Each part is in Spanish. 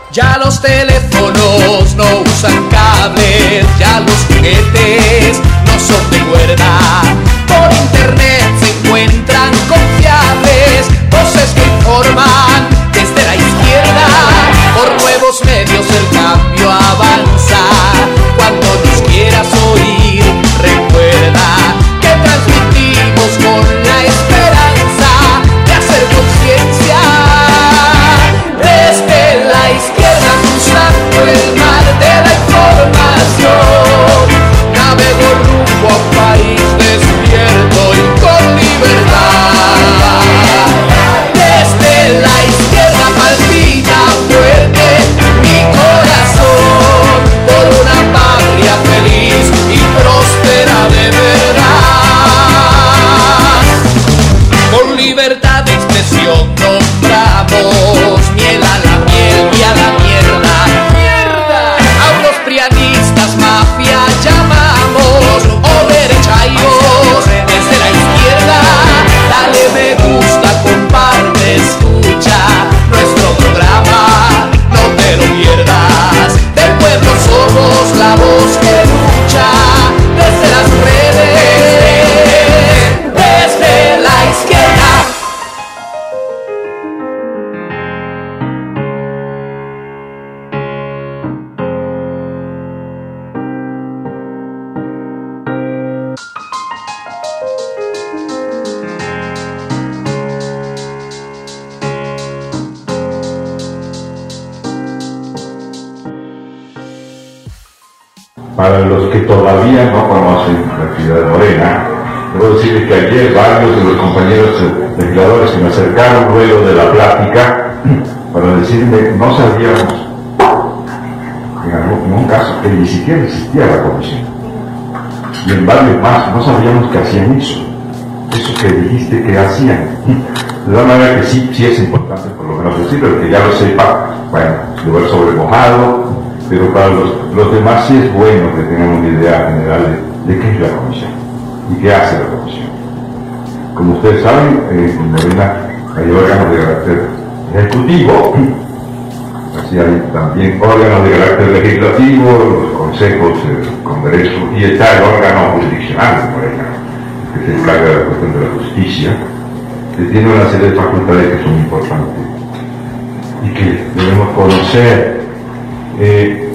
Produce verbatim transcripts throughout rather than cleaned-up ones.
Ya los teléfonos no usan cables, ya los juguetes no son de cuerda. Por internet se encuentran confiables voces que informan desde la izquierda. Por nuevos medios el cambio avanza. Cuando nos quieras oír, recuerda que transmitimos con la esperanza de hacer conciencia. Desde la izquierda cruzando el mar de la información, navego rumbo a un país despierto y con libertad. Desde la izquierda palpita fuerte mi corazón por una patria feliz y próspera de verdad. Con libertad de expresión nombramos miel a la miel y a la mierda. ¡Mierda! A unos prianistas mafia llamamos o derechairos desde la izquierda. Dale me gusta, comparte, escucha nuestro programa, no te lo pierdas. Del pueblo somos la voz que lucha desde las redes, desde la izquierda. Para los que todavía no conocen la actividad de Morena, debo decirles que ayer varios de los compañeros legisladores que me acercaron luego de la plática para decirme no sabíamos, en algún en un caso, que ni siquiera existía la comisión. Y en varios más, no sabíamos que hacían eso, eso que dijiste que hacían. De la manera que sí, sí es importante por lo menos decir, pero que ya lo sepa, bueno, lugar sobre mojado. Pero para los, los demás sí es bueno que tengan una idea general de, de qué es la comisión y qué hace la comisión. Como ustedes saben, eh, en Morena hay órganos de carácter ejecutivo, así hay también órganos de carácter legislativo, los consejos, el Congreso, y está el órgano jurisdiccional de Morena, que se encarga de la cuestión de la justicia, que tiene una serie de facultades que son importantes y que debemos conocer. Eh,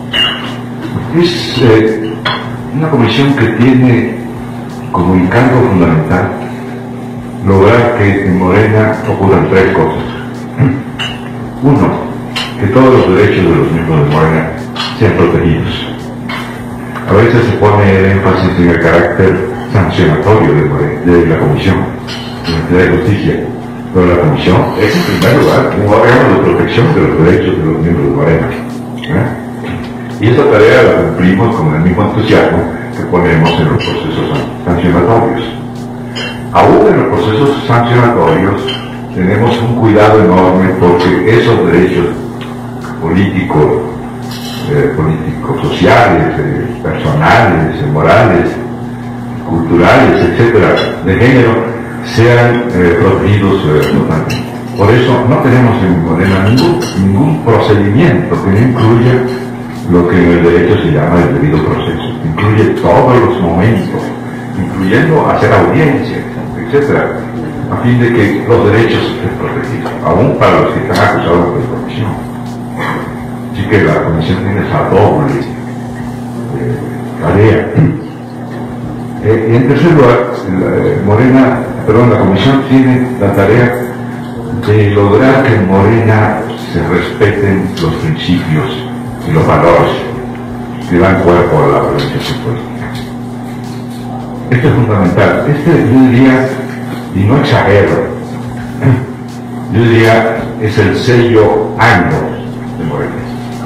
es eh, una comisión que tiene como encargo fundamental lograr que en Morena ocurran tres cosas. Uno, que todos los derechos de los miembros de Morena sean protegidos. A veces se pone el énfasis en el carácter sancionatorio de, Morena, de la Comisión de Justicia, pero la Comisión es en primer lugar un órgano de protección de los derechos de los miembros de Morena. ¿Eh? Y esa tarea la cumplimos con el mismo entusiasmo que ponemos en los procesos sancionatorios. Aún en los procesos sancionatorios tenemos un cuidado enorme porque esos derechos políticos, eh, políticos sociales, eh, personales, eh, morales, culturales, etcétera, de género, sean eh, protegidos eh, totalmente. Por eso no tenemos en Morena ningún, ningún procedimiento que no incluya lo que en el derecho se llama el debido proceso. Incluye todos los momentos, incluyendo hacer audiencias, etcétera, a fin de que los derechos estén protegidos, aún para los que están acusados de corrupción. Así que la Comisión tiene esa doble eh, tarea. Eh, y en tercer lugar, la, Morena, perdón, la Comisión tiene la tarea de lograr que en Morena se respeten los principios y los valores que dan cuerpo a la organización política. Esto es fundamental. Este, yo diría, y no exagero, yo diría, es el sello año de Morena.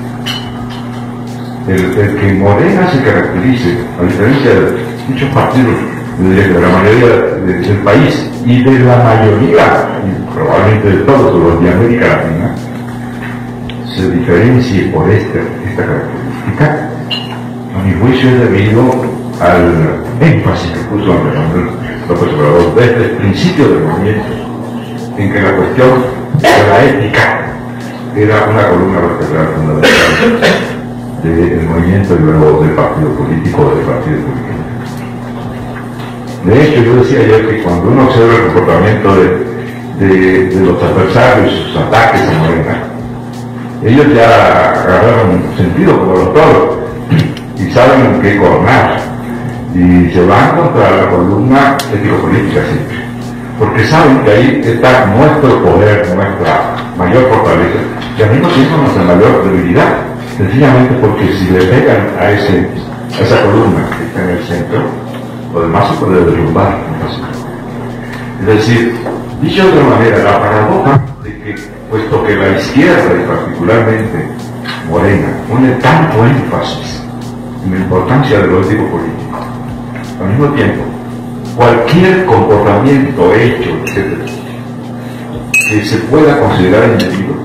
El, el que Morena se caracterice, a diferencia de muchos partidos, de la mayoría de, del país y de la mayoría, y probablemente de todos los de América Latina, se diferencie por esta, esta característica, a mi juicio es debido al énfasis que puso Andrés Manuel López Obrador desde el principio del movimiento, en que la cuestión de la ética era una columna vertebral fundamental del movimiento y luego del partido político o del partido político. De hecho, yo decía ayer que cuando uno observa el comportamiento de, de, de los adversarios, sus ataques a Morena, ellos ya agarraron sentido como los toros y saben qué coronar y se van contra la columna ético-política siempre, porque saben que ahí está nuestro poder, nuestra mayor fortaleza y al mismo tiempo nuestra mayor debilidad, sencillamente porque si le pegan a, ese, a esa columna que está en el centro, lo demás se puede derrumbar. Es decir, dicho de otra manera, la paradoja de que, puesto que la izquierda y particularmente Morena pone tanto énfasis en la importancia de lo ético político, al mismo tiempo, cualquier comportamiento, hecho, etcétera, que se pueda considerar indebido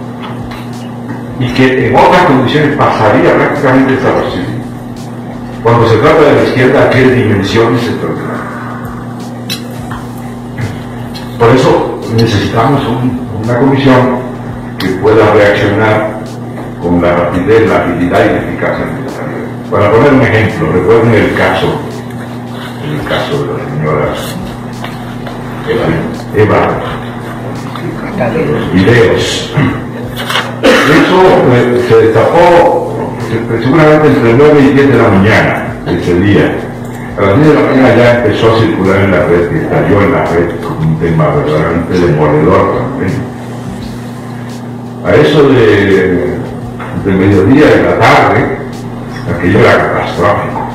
y que en otras condiciones pasaría prácticamente desapercibido, cuando se trata de la izquierda adquiere dimensiones extraordinarias. Por eso necesitamos un, una comisión que pueda reaccionar con la rapidez, la agilidad y la eficacia necesaria. Para poner un ejemplo, recuerden el caso, el caso de la señora Eva, de los videos. Eso eh, se destapó seguramente entre nueve y diez de la mañana ese día. A las diez de la mañana ya empezó a circular en la red, que estalló en la red con un tema verdaderamente demoledor también. A eso de, de mediodía y la tarde, aquello era catastrófico.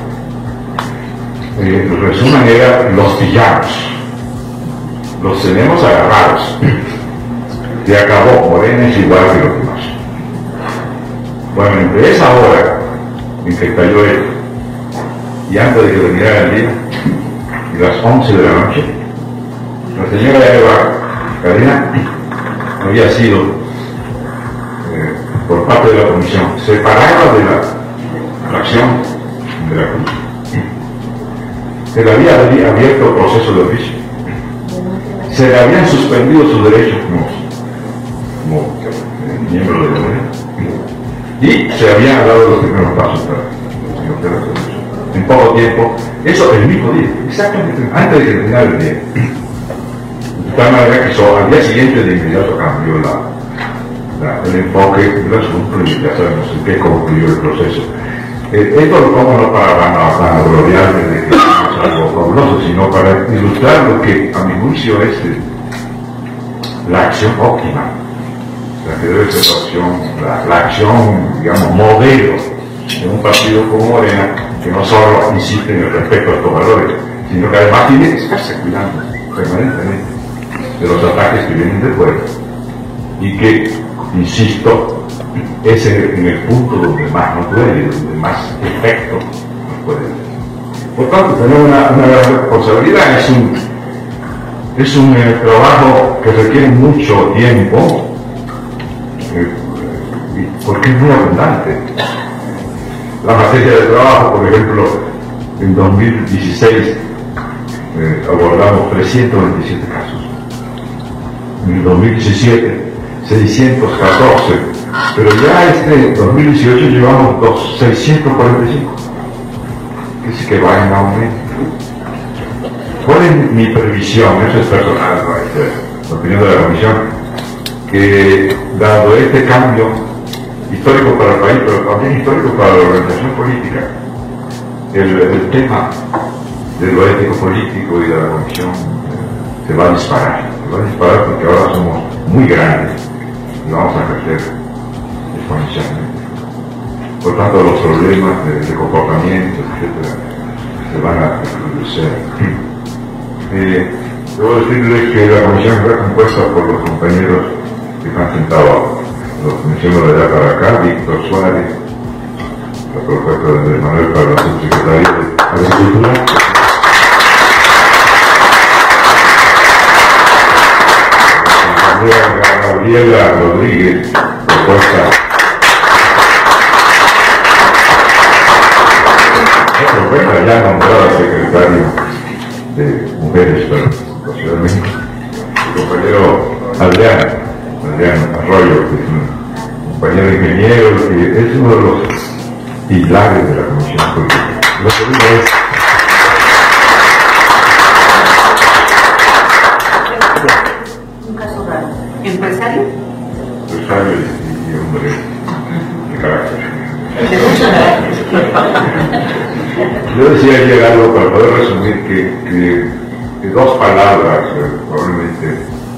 Eh, el resumen era: los pillamos, los tenemos agarrados. Se acabó, Morena es igual que los demás. Bueno, entre esa hora en que cayó él y antes de que terminara el día, y las once de la noche, la señora Eva Cadena había sido, eh, por parte de la comisión, separada de la fracción de la comisión. Se le había abierto proceso de oficio. Se le habían suspendido sus derechos como, como eh, miembro de la Morena. Y se habían dado los primeros pasos para el señor Pérez. En poco tiempo, eso el mismo día, exactamente antes de que terminara el día. De tal manera que eso, al día siguiente de inmediato cambió la, la, el enfoque del asunto y ya sabemos en qué concluyó el proceso. Eh, esto lo pongo no para vanagloriarme de que es algo fabuloso, sino para ilustrar lo que a mi juicio es eh, la acción óptima, la que debe ser la acción, la, la acción, digamos, modelo de un partido como Morena, que no solo insiste en el respeto a estos valores, sino que además tiene que estarse cuidando permanentemente de los ataques que vienen de fuera y que, insisto, es en, en el punto donde más nos duele, donde más efecto nos puede dar. Por tanto, tenemos una, una gran responsabilidad. Es un, es un eh, trabajo que requiere mucho tiempo, eh, porque es muy abundante. La materia de trabajo, por ejemplo, en dos mil dieciséis eh, abordamos trescientos veintisiete casos, en el dos mil diecisiete seiscientos catorce, pero ya este dos mil dieciocho llevamos dos, seiscientos cuarenta y cinco, que sí que va en aumento. ¿Cuál es mi previsión? Eso es personal, ¿no? Es la opinión de la comisión, que dado este cambio histórico para el país, pero también histórico para la organización política, el, el tema de lo ético político y de la comisión eh, se va a disparar, se va a disparar porque ahora somos muy grandes y vamos a crecer exponencialmente. Por tanto, los problemas de, de comportamiento, etcétera, se van a reducir. Eh, debo decirles que la comisión fue compuesta por los compañeros que están sentados. Los menciono de allá para acá: Víctor Suárez, la propuesta de Manuel para la subsecretaría de Agricultura, la Gabriela Rodríguez, propuesta, la propuesta ya nombrada secretario de Mujeres para la Ciudad de México, el compañero Adrián Adrián Arroyo, que es un compañero ingeniero, que es uno de los pilares de la Comisión Política. Lo segundo es un caso raro. ¿Empresario? Empresario y, y hombre de carácter. Yo decía ayer algo para poder resumir que, que, que dos palabras eh, probablemente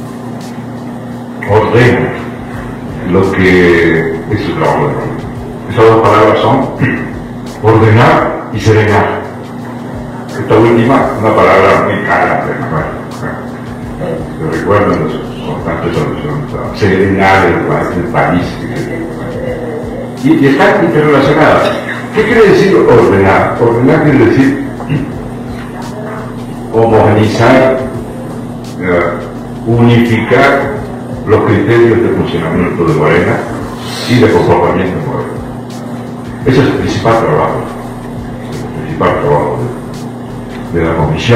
ordenan lo que es su trabajo de política. Esas dos palabras son ordenar y serenar. Esta última, una palabra muy cara, pero bueno, se recuerdan los constantes soluciones a serenar el, el país. Y, y están interrelacionadas. ¿Qué quiere decir ordenar? Ordenar quiere decir homogeneizar, uh, unificar los criterios de funcionamiento de Morena y de comportamiento de Morena. Ese es el principal trabajo, el principal trabajo de, de la comisión.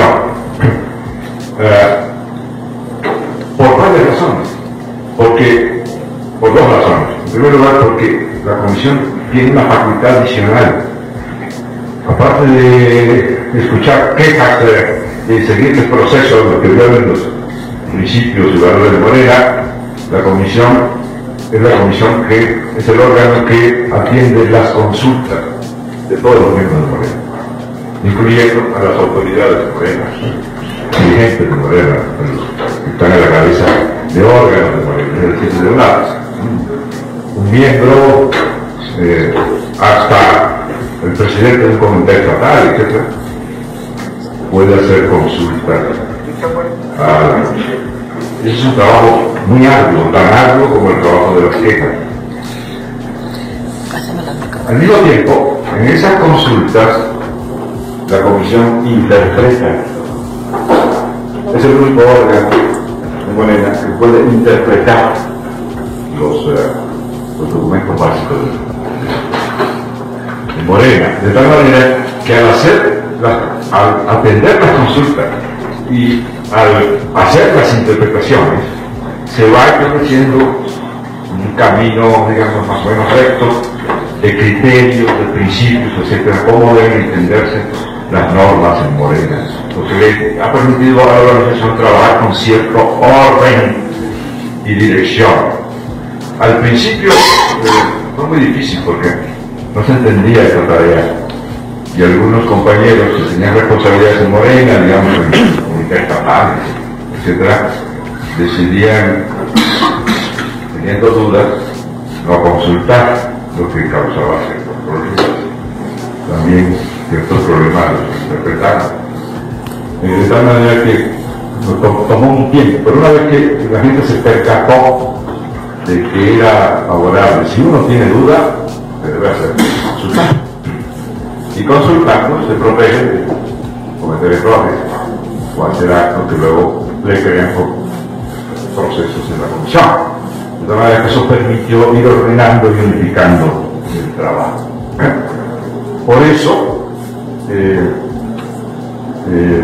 Uh, por varias razones. Porque, por dos razones. En primer lugar, porque la comisión tiene una facultad adicional. Aparte de escuchar quejas, de seguir el proceso de lo que violen los principios y valores de Morena, la comisión es la comisión que es el órgano que atiende las consultas de todos los miembros de Morena, incluyendo a las autoridades de Morena, dirigentes de Morena, que están a la cabeza de órganos de Morena, es decir, de una, un miembro eh, hasta el presidente de un comité estatal, etcétera, puede hacer consultas a la comisión. Ese es un trabajo muy arduo, tan arduo como el trabajo de las quejas. Al mismo tiempo, en esas consultas, la comisión interpreta. Es el único órgano de Morena que puede interpretar los, uh, los documentos básicos de, de Morena. De tal manera que al hacer, la, al atender las consultas y al hacer las interpretaciones, se va estableciendo un camino, digamos, más o menos recto, de criterios, de principios, etcétera, cómo deben entenderse las normas en Morena, lo que le ha permitido a la organización trabajar con cierto orden y dirección. Al principio eh, fue muy difícil porque no se entendía esta tarea y algunos compañeros que tenían responsabilidades en Morena, digamos, en comunidades estatales, etcétera, decidían, teniendo dudas, no consultar, lo que causaba ciertos problemas. También ciertos problemas los interpretaron. Eh, de tal manera que nos tomó un tiempo, pero una vez que la gente se percató de que era favorable, si uno tiene duda, se debe hacer consultar. Y consultando se protege de cometer errores o hacer actos que luego le crean procesos en la comisión. De tal manera que eso permitió ir ordenando y unificando el trabajo. Por eso, eh, eh,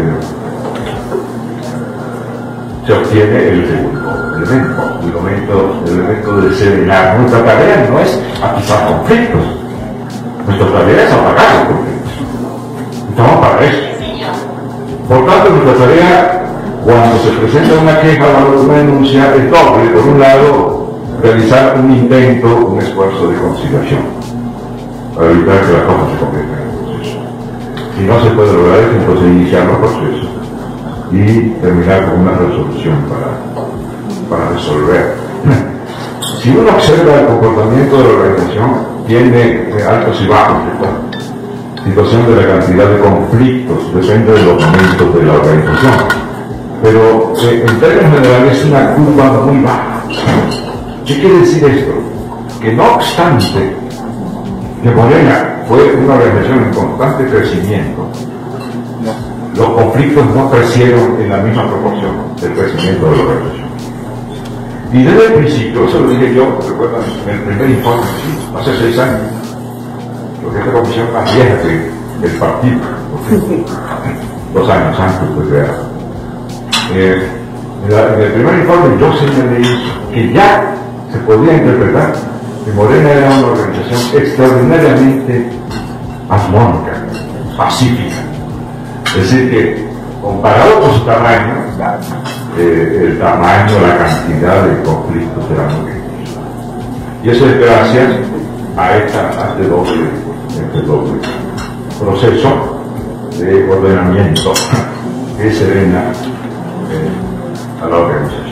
se obtiene el segundo elemento, el elemento, el elemento de serenar. Nuestra tarea no es atizar conflictos, nuestra tarea es apagar los conflictos. Estamos para eso. Por tanto, nuestra tarea, cuando se presenta una queja o una denuncia, es doble. Por un lado, realizar un intento, un esfuerzo de conciliación, para evitar que las cosas se conviertan en un proceso. Si no se puede lograr eso, entonces iniciar los procesos y terminar con una resolución para, para resolver. Si uno observa el comportamiento de la organización, tiene altos y bajos, la situación de la cantidad de conflictos, depende de los momentos de la organización. Pero eh, en términos generales es una curva muy baja. ¿Qué quiere decir esto? Que no obstante que Morena fue una organización en constante crecimiento, los conflictos no crecieron en la misma proporción del crecimiento de la organización. Y desde el principio, eso lo dije yo, recuerdan, en el primer informe, hace seis años, porque esta comisión es más vieja que el partido, dos años antes fue creada. Eh, en, la, en el primer informe yo señalé que ya se podía interpretar que Morena era una organización extraordinariamente armónica, pacífica. Es decir, que comparado con su tamaño, eh, el tamaño, la cantidad de conflictos era muy pequeño. Y eso es gracias a, esta, a este, doble, este doble proceso de ordenamiento que serena eh, a la organización.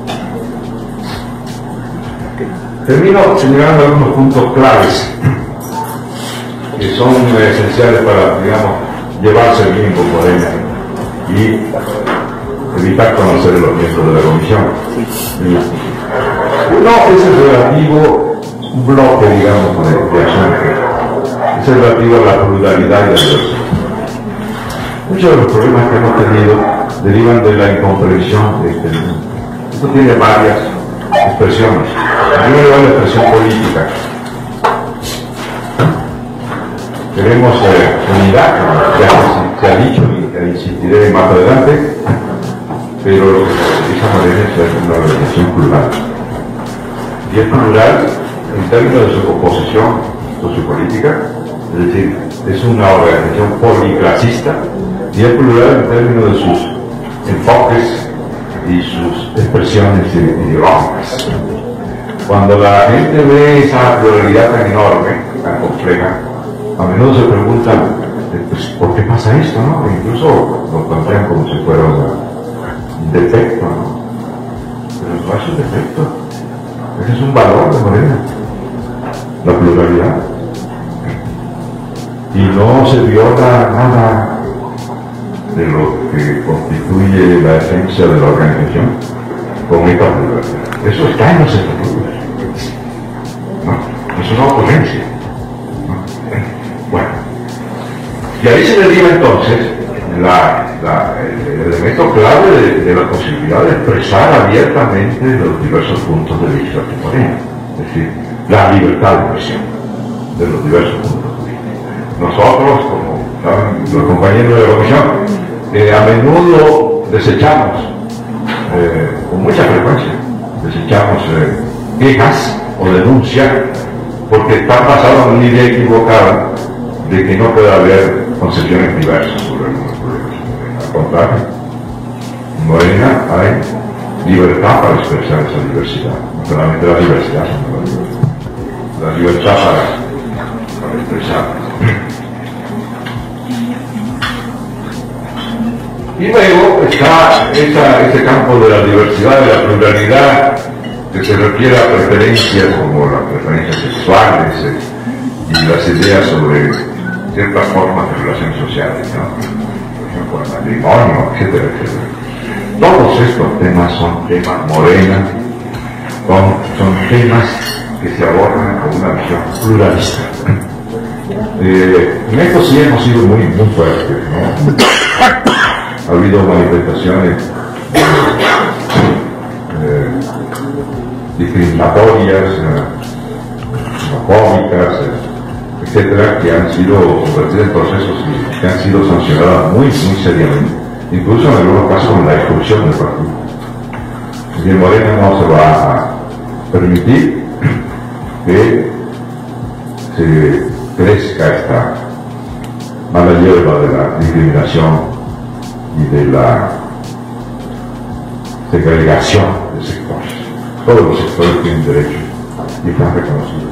Termino señalando algunos puntos claves que son eh, esenciales para, digamos, llevarse bien con Morena y evitar conocer los miembros de la comisión. Uno es el relativo bloque, digamos, de, de asuntos. Es el relativo a la pluralidad y la diversidad. Muchos de los problemas que hemos tenido derivan de la incomprensión de este mundo. Esto tiene varias expresiones. En primer lugar, la expresión política. Queremos eh, unidad, ya se, se ha dicho y que insistiré más adelante, pero lo que caracteriza a Morena es una organización plural. Y es plural en términos de su composición sociopolítica, es decir, es una organización policlasista, y es plural en términos de sus enfoques y sus expresiones ideológicas. Cuando la gente ve esa pluralidad tan enorme, tan compleja, a menudo se preguntan, pues, ¿por qué pasa esto? ¿No? E incluso lo plantean como si fuera un defecto, ¿no? Pero no es un defecto, ese es un valor de Morena, la pluralidad. Y no se viola nada de lo que constituye la esencia de la organización con esta pluralidad. Eso está en los estatutos. No, es una ocurrencia. ¿No? Bueno, y ahí se deriva entonces la, la, el, el elemento clave de, de la posibilidad de expresar abiertamente los diversos puntos de vista de Morena, es decir, la libertad de expresión de los diversos puntos de vista. Nosotros, como saben los compañeros de la comisión, eh, a menudo desechamos, eh, con mucha frecuencia, desechamos eh, quejas o denuncias porque están basadas en una idea equivocada de que no puede haber concepciones diversas sobre algunos problemas. Al contrario, en Morena hay libertad para expresar esa diversidad, no solamente la diversidad, sino la libertad, la libertad para, para expresar. Y luego está esa, ese campo de la diversidad, de la pluralidad, que se refiere a preferencias como las preferencias sexuales eh, y las ideas sobre ciertas formas de relaciones sociales, ¿no? Por ejemplo, el matrimonio, etcétera, etcétera. Todos estos temas son temas Morena, son, son temas que se abordan con una visión pluralista. Eh, en esto sí hemos sido muy, muy fuertes, ¿no? Ha habido manifestaciones eh, discriminatorias, eh, homofóbicas, eh, etcétera, que han sido convertidas en procesos y que han sido sancionadas muy, muy seriamente, incluso en algunos casos con la expulsión del partido. Y en Morena no se va a permitir que se crezca esta mala hierba de la discriminación y de la segregación de sectores. Todos los sectores tienen derechos y están reconocidos.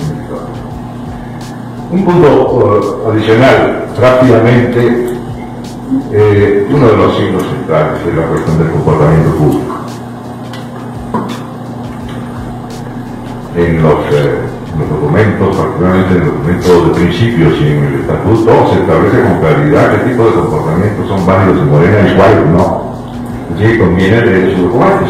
Un punto uh, adicional, rápidamente, eh, uno de los signos centrales es la cuestión del comportamiento público. En los, eh, en los documentos, particularmente en el documento de principios y en el estatuto, se establece con claridad qué tipo de comportamientos son válidos en Morena y cuáles no. Así que conviene leer sus documentos.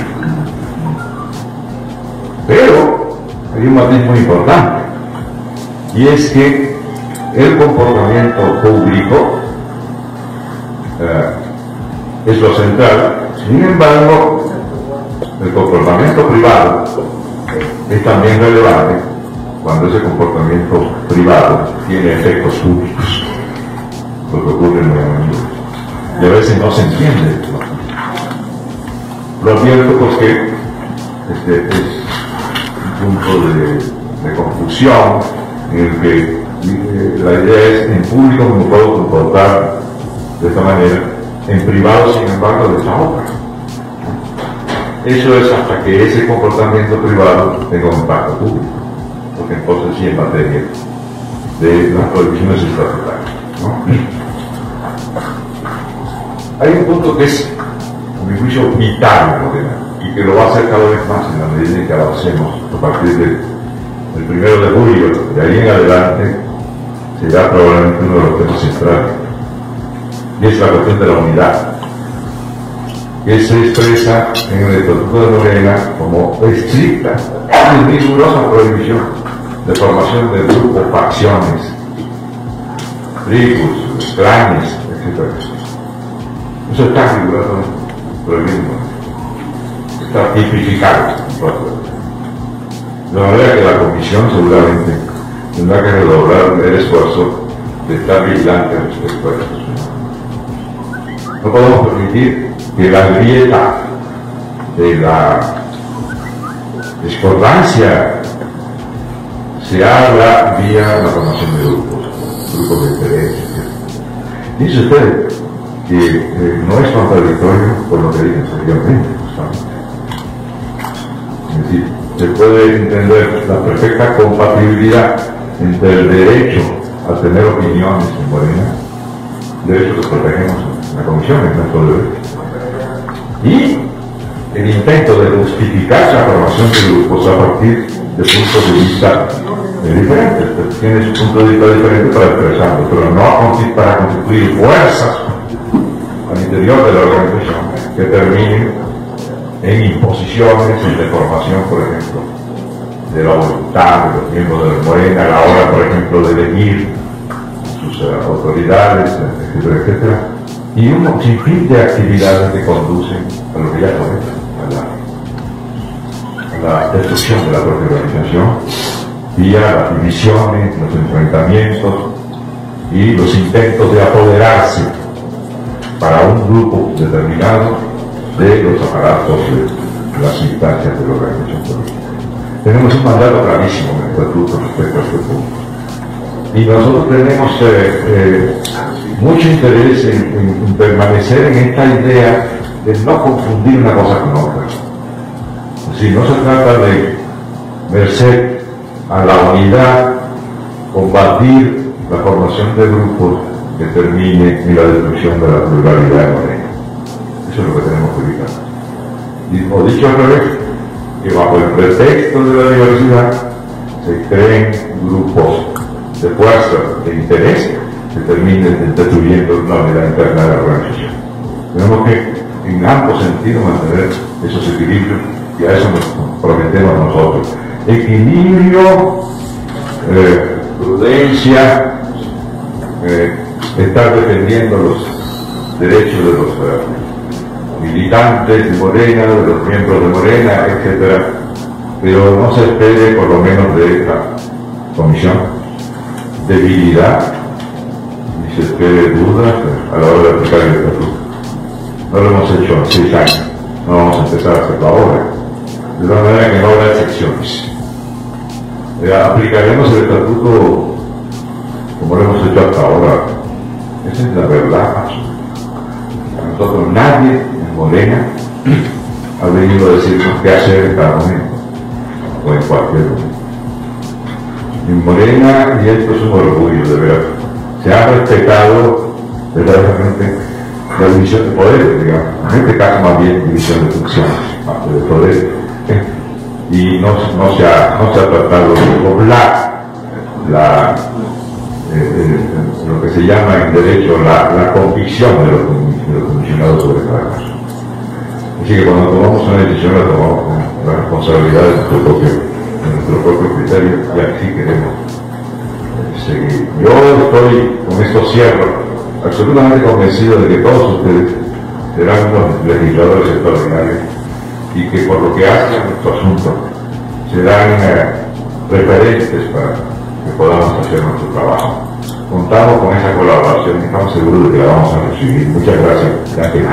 Pero hay un matiz muy importante, y es que el comportamiento público eh, es lo central. Sin embargo, el comportamiento privado es también relevante cuando ese comportamiento privado tiene efectos públicos, lo que ocurre en el mundo. Y a veces no se entiende esto. Lo advierto porque este es un punto de de confusión, en el que eh, la idea es en público me puedo comportar de esta manera, en privado sin embargo de esta otra. Eso es hasta que ese comportamiento privado tenga un impacto público, porque entonces sí en materia de las prohibiciones estatutarias, ¿no? Hay un punto que es, a mi juicio, vital en Morena, y que lo va a hacer cada vez más en la medida en que avancemos a partir de, del primero de julio, de ahí en adelante, será probablemente uno de los temas centrales, y es la cuestión de la unidad, que se expresa en el Estatuto de Morena como estricta y rigurosa prohibición de formación de grupos, facciones, tribus, clanes, etcétera. Eso está figurado prohibido, está tipificado. De manera que la Comisión seguramente tendrá que redoblar el esfuerzo de estar vigilante respecto a esto. No podemos permitir que la grieta de la discordancia se abra vía la formación de grupos, grupos de interés. Dice usted que eh, no es contradictorio con lo que dije anteriormente, justamente. Es decir, se puede entender la perfecta compatibilidad entre el derecho a tener opiniones en Morena, derecho que protegemos en la Comisión, en nuestro derecho, y el intento de justificar la formación de grupos a partir de puntos de vista eh, diferentes. Tiene su punto de vista diferente para expresarlo, pero no para constituir fuerzas al interior de la organización que terminen en imposiciones, en deformación, por ejemplo, de la voluntad de los miembros de la Morena a la hora, por ejemplo, de elegir sus uh, autoridades, etcétera, etcétera, y un sinfín de actividades que conducen a lo que ya conocen, a la, a la destrucción de la propia organización, vía las divisiones, los enfrentamientos y los intentos de apoderarse para un grupo determinado de los aparatos de las instancias de la organización política. Tenemos un mandato clarísimo en el estatuto respecto a este punto. Y nosotros tenemos eh, eh, mucho interés en, en, en permanecer en esta idea de no confundir una cosa con otra. Si no se trata de, merced a la unidad, combatir la formación de grupos que termine en la destrucción de la pluralidad de Morena. Eso es lo que tenemos que evitar. Y, o dicho al revés, que bajo el pretexto de la diversidad se creen grupos de fuerza, de interés, que terminen destruyendo la unidad interna de la organización. Tenemos que, en ambos sentidos, mantener esos equilibrios, y a eso nos comprometemos nosotros. Equilibrio, eh, prudencia, eh, estar defendiendo los derechos de los uh, militantes de Morena, de los miembros de Morena, etcétera, pero no se espere, por lo menos de esta comisión, debilidad, ni se espere dudas a la hora de aplicar el estatuto. No lo hemos hecho en seis años, no vamos a empezar a hacerlo ahora, de la manera que no habrá excepciones. Eh, aplicaremos el estatuto como lo hemos hecho hasta ahora. Esa es la verdad absoluta. A nosotros nadie en Morena ha venido a decirnos qué hacer en cada momento, o en cualquier momento. En Morena, y esto es un orgullo de verdad, se ha respetado verdaderamente la división de poderes, digamos, en este caso más bien división de funciones, parte de poder, y no, no, se ha, no se ha tratado de doblar la Eh, eh, lo que se llama en derecho la, la convicción de los, de los comisionados sobre cada caso. Así que cuando tomamos una decisión la tomamos con la responsabilidad de nuestro propio, de nuestro propio criterio, y así queremos eh, seguir. Yo estoy, con esto cierro, absolutamente convencido de que todos ustedes serán unos legisladores extraordinarios y que por lo que hace a nuestro asunto serán eh, referentes para que podamos hacer nuestro trabajo. Contamos con esa colaboración y estamos seguros de que la vamos a recibir. Muchas gracias. Gracias.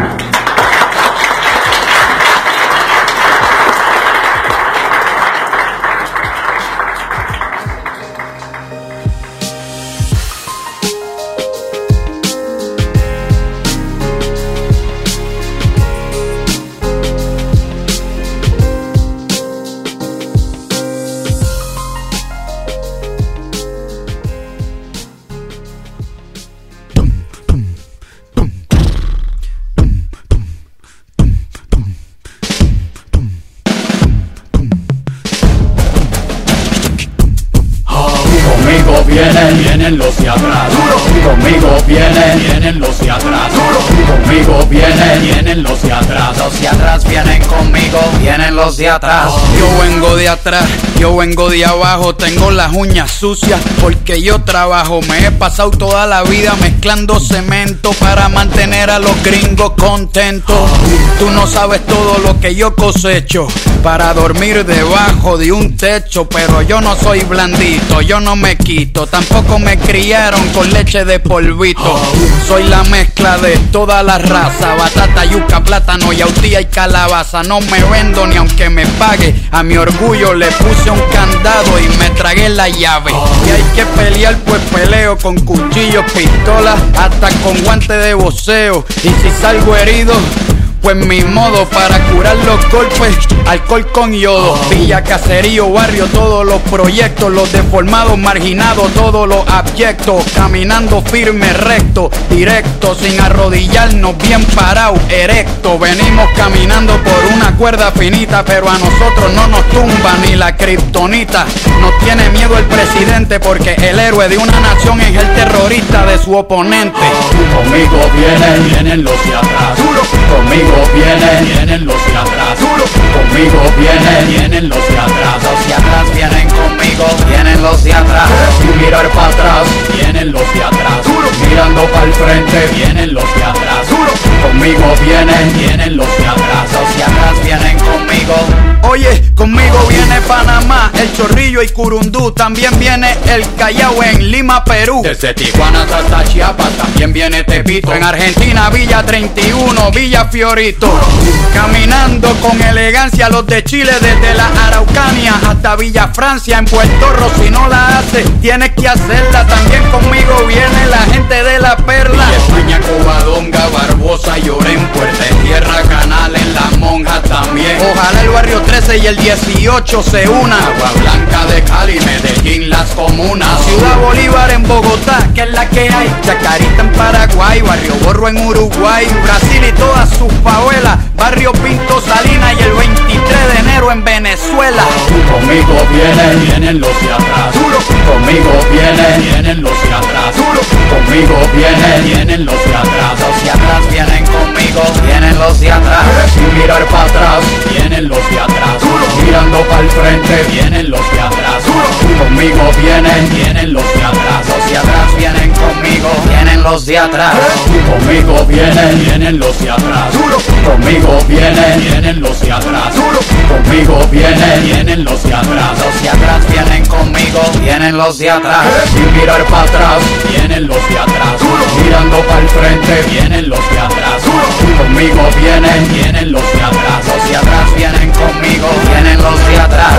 vienen, vienen los de atrás. Conmigo vienen, vienen los de atrás. Conmigo vienen, vienen los de atrás. Los de atrás vienen conmigo, vienen los de atrás. Yo vengo de atrás, yo vengo de abajo. Tengo las uñas sucias porque yo trabajo. Me he pasado toda la vida mezclando cemento para mantener a los gringos contentos. Tú no sabes todo lo que yo cosecho para dormir debajo de un techo. Pero yo no soy blandito, yo no me quito. Tampoco me criaron con leche de polvito. Soy la mezcla de toda la raza: batata, yuca, plátano, yautía y calabaza. No me vendo ni aunque me pague. A mi orgullo le puse un candado y me tragué la llave. Y hay que pelear, pues peleo con cuchillos, pistolas, hasta con guantes de boxeo. Y si salgo herido, pues mi modo para curar los golpes, alcohol con yodo. Villa, caserío, barrio, todos los proyectos. Los deformados, marginados, todos los abyectos. Caminando firme, recto, directo, sin arrodillarnos, bien parado, erecto. Venimos caminando por una cuerda finita, pero a nosotros no nos tumba ni la kriptonita. Nos tiene miedo el presidente porque el héroe de una nación es el terrorista de su oponente. Conmigo vienen, vienen los de atrás. Conmigo vienen, vienen los de atrás. Conmigo vienen, vienen los de atrás. Los de atrás vienen conmigo, vienen los de atrás. Sin mirar para atrás, vienen los de atrás. Mirando para el frente, vienen los de atrás. Conmigo vienen, vienen los de atrás. Los de atrás vienen conmigo. Oye, conmigo viene Panamá, El Chorrillo y Curundú. También viene el Callao en Lima, Perú. Desde Tijuana hasta Chiapas también viene Tepito. En Argentina, Villa treinta y uno, Villa Fiorito. Caminando con elegancia los de Chile, desde la Araucanía hasta Villa Francia. En Puerto Rico, si no la haces, tienes que hacerla. También conmigo viene la gente de La Perla. Y España, Covadonga, Barbosa, Llorén, Puerta de Tierra, Canales, La Monja también. Ojalá el barrio trece y el dieciocho se una. Agua Blanca de Cali, Medellín, las comunas. Ciudad Bolívar en Bogotá, que es la que hay. Chacarita en Paraguay, Barrio Borro en Uruguay, Brasil y todas sus favelas. Barrio Pinto, Salinas y el veintitrés de enero en Venezuela. Conmigo vienen, vienen los de atrás. Conmigo vienen, vienen los de atrás. Conmigo vienen, vienen los de atrás. Los de atrás vienen conmigo, vienen los de atrás. Sin mirar para atrás, vienen los de atrás. Mirando para el frente, vienen los de atrás. Conmigo vienen, vienen los de atrás. Los de atrás vienen conmigo, vienen los de atrás. Conmigo vienen, vienen los de atrás. Conmigo vienen, vienen los de atrás. Conmigo vienen, vienen los de atrás. Los de atrás vienen conmigo, vienen los de atrás. Sin mirar para atrás, vienen los de atrás. Mirando para el frente, vienen los de atrás. Conmigo vienen, vienen los de atrás. Los de atrás vienen conmigo, vienen los de atrás.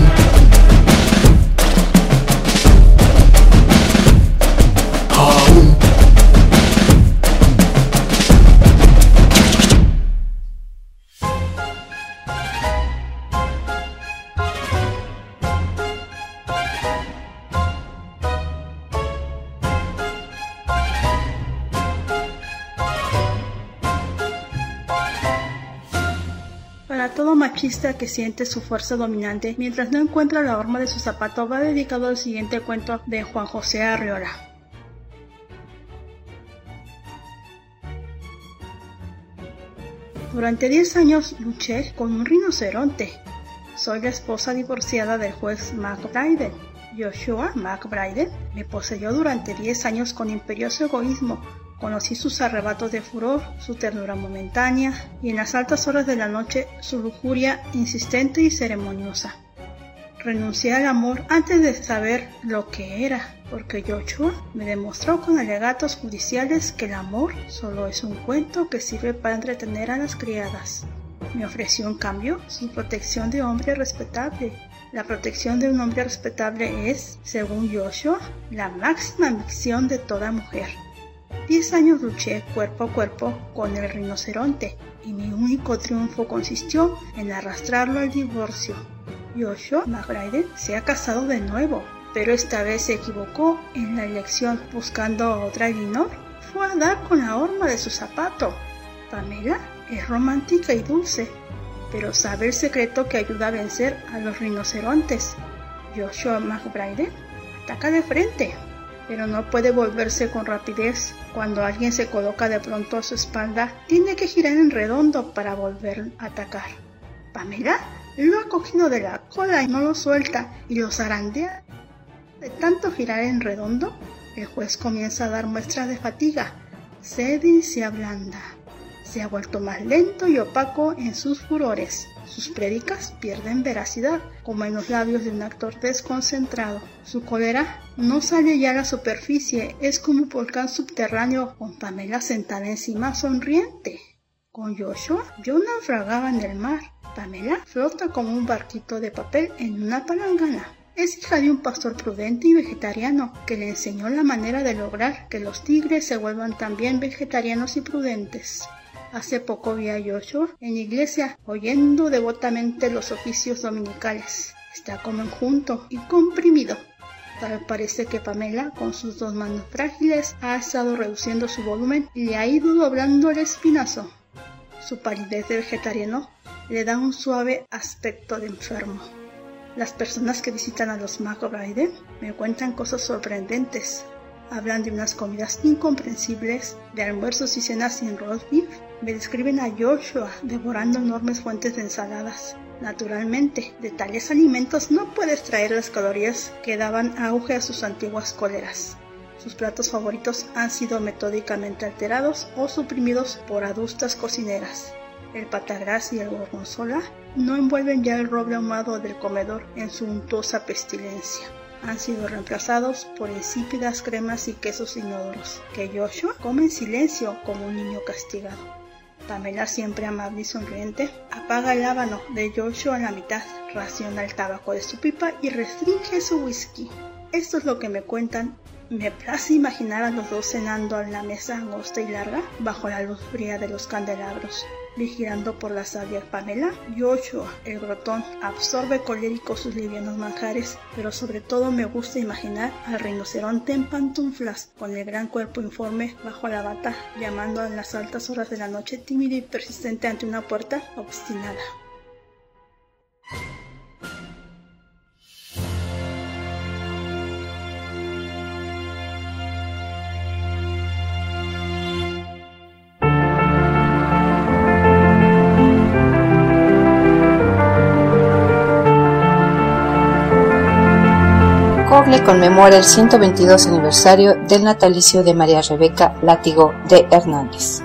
Para todo machista que siente su fuerza dominante mientras no encuentra la horma de su zapato, va dedicado el siguiente cuento de Juan José Arriola. Durante diez años luché con un rinoceronte. Soy la esposa divorciada del juez McBride. Joshua McBride me poseyó durante diez años con imperioso egoísmo. Conocí sus arrebatos de furor, su ternura momentánea y en las altas horas de la noche su lujuria insistente y ceremoniosa. Renuncié al amor antes de saber lo que era, porque Joshua me demostró con alegatos judiciales que el amor solo es un cuento que sirve para entretener a las criadas. Me ofreció en cambio su protección de hombre respetable. La protección de un hombre respetable es, según Joshua, la máxima misión de toda mujer. Diez años luché cuerpo a cuerpo con el rinoceronte y mi único triunfo consistió en arrastrarlo al divorcio. Joshua McBride se ha casado de nuevo, pero esta vez se equivocó en la elección. Buscando a otra Elinor, fue a dar con la horma de su zapato. Pamela es romántica y dulce, pero sabe el secreto que ayuda a vencer a los rinocerontes. Joshua McBride ataca de frente. pero no puede volverse con rapidez. Cuando alguien se coloca de pronto a su espalda, tiene que girar en redondo para volver a atacar. Pamela lo ha cogido de la cola y no lo suelta y lo zarandea. De tanto girar en redondo, el juez comienza a dar muestras de fatiga. Cede y se ablanda. Se ha vuelto más lento y opaco en sus furores. Sus prédicas pierden veracidad, como en los labios de un actor desconcentrado. Su cólera no sale ya a la superficie, es como un volcán subterráneo con Pamela sentada encima sonriente. Con Joshua, yo naufragaba en el mar. Pamela flota como un barquito de papel en una palangana. Es hija de un pastor prudente y vegetariano que le enseñó la manera de lograr que los tigres se vuelvan también vegetarianos y prudentes. Hace poco vi a Joshua en iglesia oyendo devotamente los oficios dominicales. Está como enjunto y comprimido. Tal parece que Pamela, con sus dos manos frágiles, ha estado reduciendo su volumen y le ha ido doblando el espinazo. Su palidez de vegetariano le da un suave aspecto de enfermo. Las personas que visitan a los McBride me cuentan cosas sorprendentes. Hablan de unas comidas incomprensibles, de almuerzos y cenas sin roast beef. Me describen a Joshua devorando enormes fuentes de ensaladas. Naturalmente, de tales alimentos no puede extraer las calorías que daban auge a sus antiguas cóleras. Sus platos favoritos han sido metódicamente alterados o suprimidos por adustas cocineras. El patagras y el gorgonzola no envuelven ya el roble ahumado del comedor en su untuosa pestilencia. Han sido reemplazados por insípidas cremas y quesos inodoros, que Joshua come en silencio como un niño castigado. Pamela, siempre amable y sonriente, apaga el habano de Joshua a la mitad, raciona el tabaco de su pipa y restringe su whisky. Esto es lo que me cuentan. Me place imaginar a los dos cenando en la mesa angosta y larga, bajo la luz fría de los candelabros. Vigilando por la sabia Pamela, Joshua, el glotón, absorbe colérico sus livianos manjares, pero sobre todo me gusta imaginar al rinoceronte en pantuflas, con el gran cuerpo informe bajo la bata, llamando en las altas horas de la noche, tímido y persistente ante una puerta obstinada. Cogle conmemora el ciento veintidós aniversario del natalicio de María Rebeca Látigo de Hernández.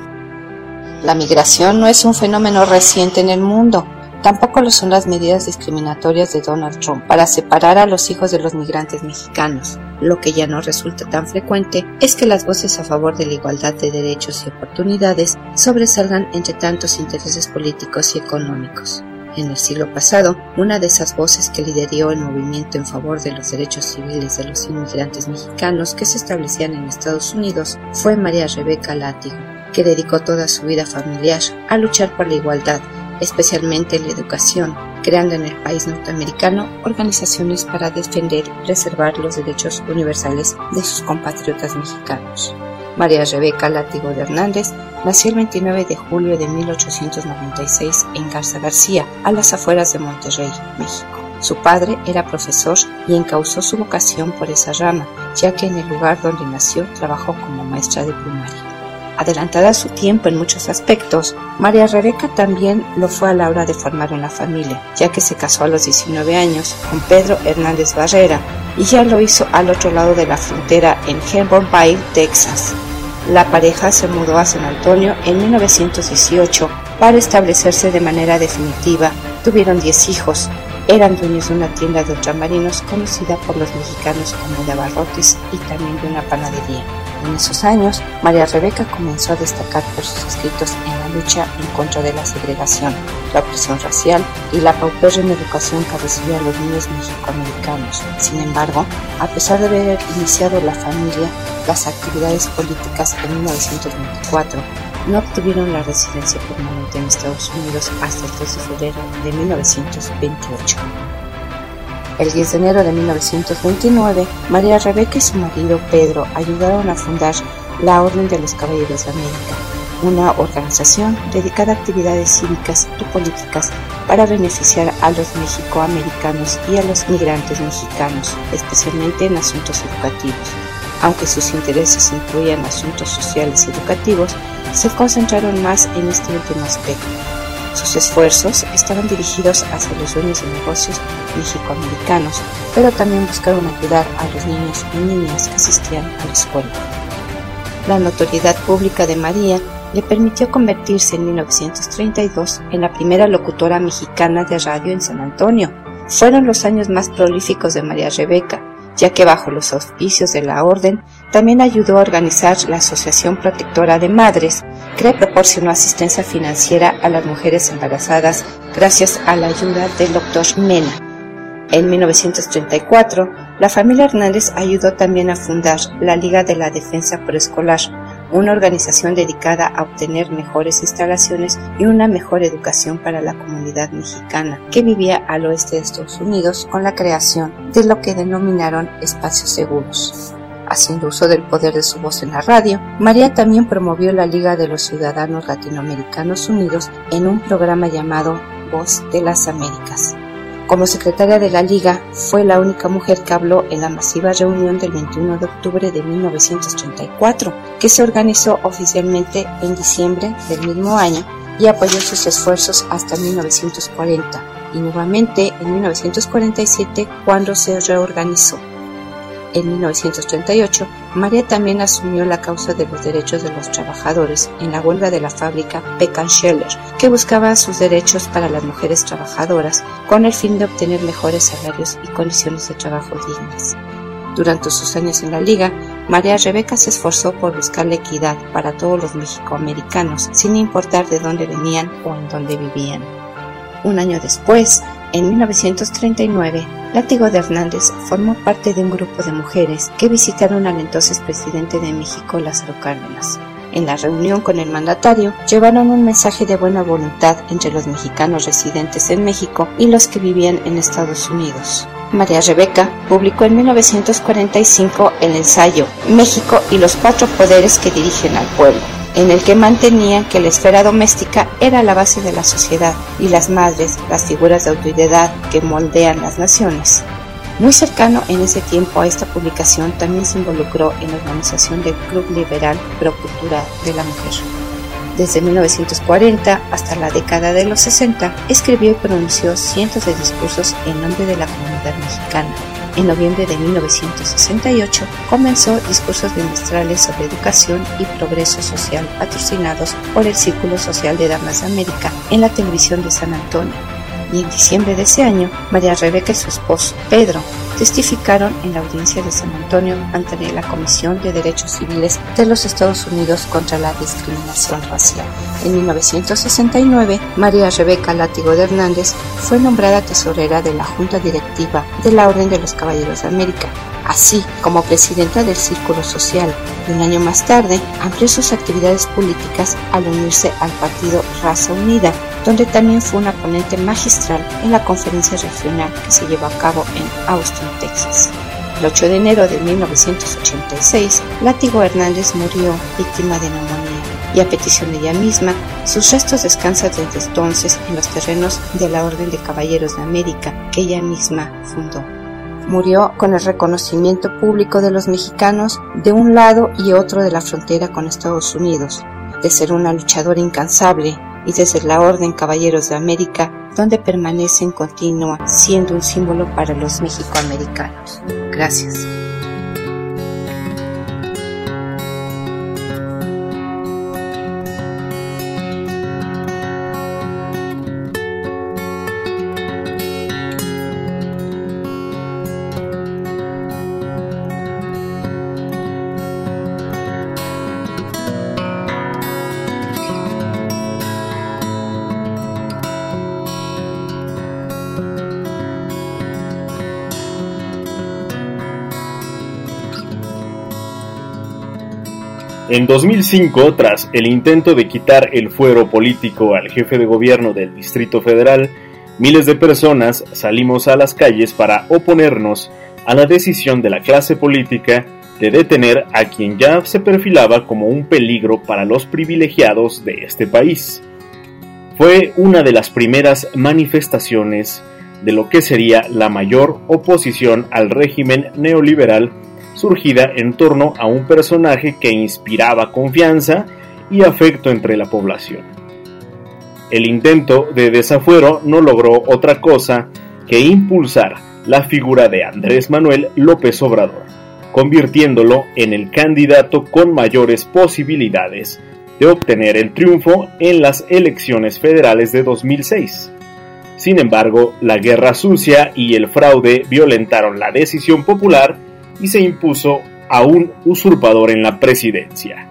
La migración no es un fenómeno reciente en el mundo, tampoco lo son las medidas discriminatorias de Donald Trump para separar a los hijos de los migrantes mexicanos. Lo que ya no resulta tan frecuente es que las voces a favor de la igualdad de derechos y oportunidades sobresalgan entre tantos intereses políticos y económicos. En el siglo pasado, una de esas voces que lideró el movimiento en favor de los derechos civiles de los inmigrantes mexicanos que se establecían en Estados Unidos fue María Rebeca Látigo, que dedicó toda su vida familiar a luchar por la igualdad, especialmente en la educación, creando en el país norteamericano organizaciones para defender y preservar los derechos universales de sus compatriotas mexicanos. María Rebeca Látigo de Hernández nació el veintinueve de julio de mil ochocientos noventa y seis en Garza García, a las afueras de Monterrey, México. Su padre era profesor y encauzó su vocación por esa rama, ya que en el lugar donde nació trabajó como maestra de primaria. Adelantada a su tiempo en muchos aspectos, María Rebeca también lo fue a la hora de formar una familia, ya que se casó a los diecinueve años con Pedro Hernández Barrera y ya lo hizo al otro lado de la frontera en Harbor-Ville, Texas. La pareja se mudó a San Antonio en mil novecientos dieciocho para establecerse de manera definitiva. Tuvieron diez hijos. Eran dueños de una tienda de ultramarinos conocida por los mexicanos como de abarrotes y también de una panadería. En esos años, María Rebeca comenzó a destacar por sus escritos en la lucha en contra de la segregación, la opresión racial y la paupérrima educación que recibían los niños mexicoamericanos. Sin embargo, a pesar de haber iniciado la familia, las actividades políticas en mil novecientos veinticuatro, no obtuvieron la residencia permanente en Estados Unidos hasta el tres de febrero de mil novecientos veintiocho. El diez de enero de mil novecientos veintinueve, María Rebeca y su marido Pedro ayudaron a fundar la Orden de los Caballeros de América, una organización dedicada a actividades cívicas y políticas para beneficiar a los mexicoamericanos y a los migrantes mexicanos, especialmente en asuntos educativos. Aunque sus intereses incluían asuntos sociales y educativos, se concentraron más en este último aspecto. Sus esfuerzos estaban dirigidos hacia los dueños de negocios mexicoamericanos, pero también buscaron ayudar a los niños y niñas que asistían a la escuela. La notoriedad pública de María le permitió convertirse en mil novecientos treinta y dos en la primera locutora mexicana de radio en San Antonio. Fueron los años más prolíficos de María Rebeca, ya que bajo los auspicios de la Orden también ayudó a organizar la Asociación Protectora de Madres, que le proporcionó asistencia financiera a las mujeres embarazadas gracias a la ayuda del doctor Mena. En mil novecientos treinta y cuatro, la familia Hernández ayudó también a fundar la Liga de la Defensa Preescolar, una organización dedicada a obtener mejores instalaciones y una mejor educación para la comunidad mexicana que vivía al oeste de Estados Unidos, con la creación de lo que denominaron espacios seguros. Haciendo uso del poder de su voz en la radio, María también promovió la Liga de los Ciudadanos Latinoamericanos Unidos en un programa llamado Voz de las Américas. Como secretaria de la Liga, fue la única mujer que habló en la masiva reunión del veintiuno de octubre de mil novecientos treinta y cuatro, que se organizó oficialmente en diciembre del mismo año y apoyó sus esfuerzos hasta mil novecientos cuarenta, y nuevamente en mil novecientos cuarenta y siete cuando se reorganizó. En mil novecientos treinta y ocho, María también asumió la causa de los derechos de los trabajadores en la huelga de la fábrica Peck and Scheller, que buscaba sus derechos para las mujeres trabajadoras con el fin de obtener mejores salarios y condiciones de trabajo dignas. Durante sus años en la Liga, María Rebeca se esforzó por buscar la equidad para todos los mexicoamericanos, sin importar de dónde venían o en dónde vivían. Un año después, en mil novecientos treinta y nueve, Látigo de Hernández formó parte de un grupo de mujeres que visitaron al entonces presidente de México, Lázaro Cárdenas. En la reunión con el mandatario, llevaron un mensaje de buena voluntad entre los mexicanos residentes en México y los que vivían en Estados Unidos. María Rebeca publicó en mil novecientos cuarenta y cinco el ensayo México y los cuatro poderes que dirigen al pueblo, en el que mantenían que la esfera doméstica era la base de la sociedad y las madres, las figuras de autoridad que moldean las naciones. Muy cercano en ese tiempo a esta publicación también se involucró en la organización del Club Liberal Pro Cultura de la Mujer. Desde mil novecientos cuarenta hasta la década de los sesenta, escribió y pronunció cientos de discursos en nombre de la comunidad mexicana. En noviembre de mil novecientos sesenta y ocho comenzó discursos bimestrales sobre educación y progreso social patrocinados por el Círculo Social de Damas de América en la televisión de San Antonio. Y en diciembre de ese año, María Rebeca y su esposo, Pedro, testificaron en la audiencia de San Antonio ante la Comisión de Derechos Civiles de los Estados Unidos contra la discriminación racial. En mil novecientos sesenta y nueve, María Rebeca Látigo de Hernández fue nombrada tesorera de la Junta Directiva de la Orden de los Caballeros de América, así como presidenta del Círculo Social, y un año más tarde amplió sus actividades políticas al unirse al partido Raza Unida, donde también fue una ponente magistral en la conferencia regional que se llevó a cabo en Austin, Texas. El ocho de enero de mil novecientos ochenta y seis, Látigo Hernández murió víctima de neumonía, y a petición de ella misma, sus restos descansan desde entonces en los terrenos de la Orden de Caballeros de América que ella misma fundó. Murió con el reconocimiento público de los mexicanos de un lado y otro de la frontera con Estados Unidos, de ser una luchadora incansable, y desde la Orden Caballeros de América, donde permanece en continua siendo un símbolo para los mexicoamericanos. Gracias. En dos mil cinco, tras el intento de quitar el fuero político al jefe de gobierno del Distrito Federal, miles de personas salimos a las calles para oponernos a la decisión de la clase política de detener a quien ya se perfilaba como un peligro para los privilegiados de este país. Fue una de las primeras manifestaciones de lo que sería la mayor oposición al régimen neoliberal surgida en torno a un personaje que inspiraba confianza y afecto entre la población. El intento de desafuero no logró otra cosa que impulsar la figura de Andrés Manuel López Obrador, convirtiéndolo en el candidato con mayores posibilidades de obtener el triunfo en las elecciones federales de dos mil seis. Sin embargo, la guerra sucia y el fraude violentaron la decisión popular y se impuso a un usurpador en la presidencia.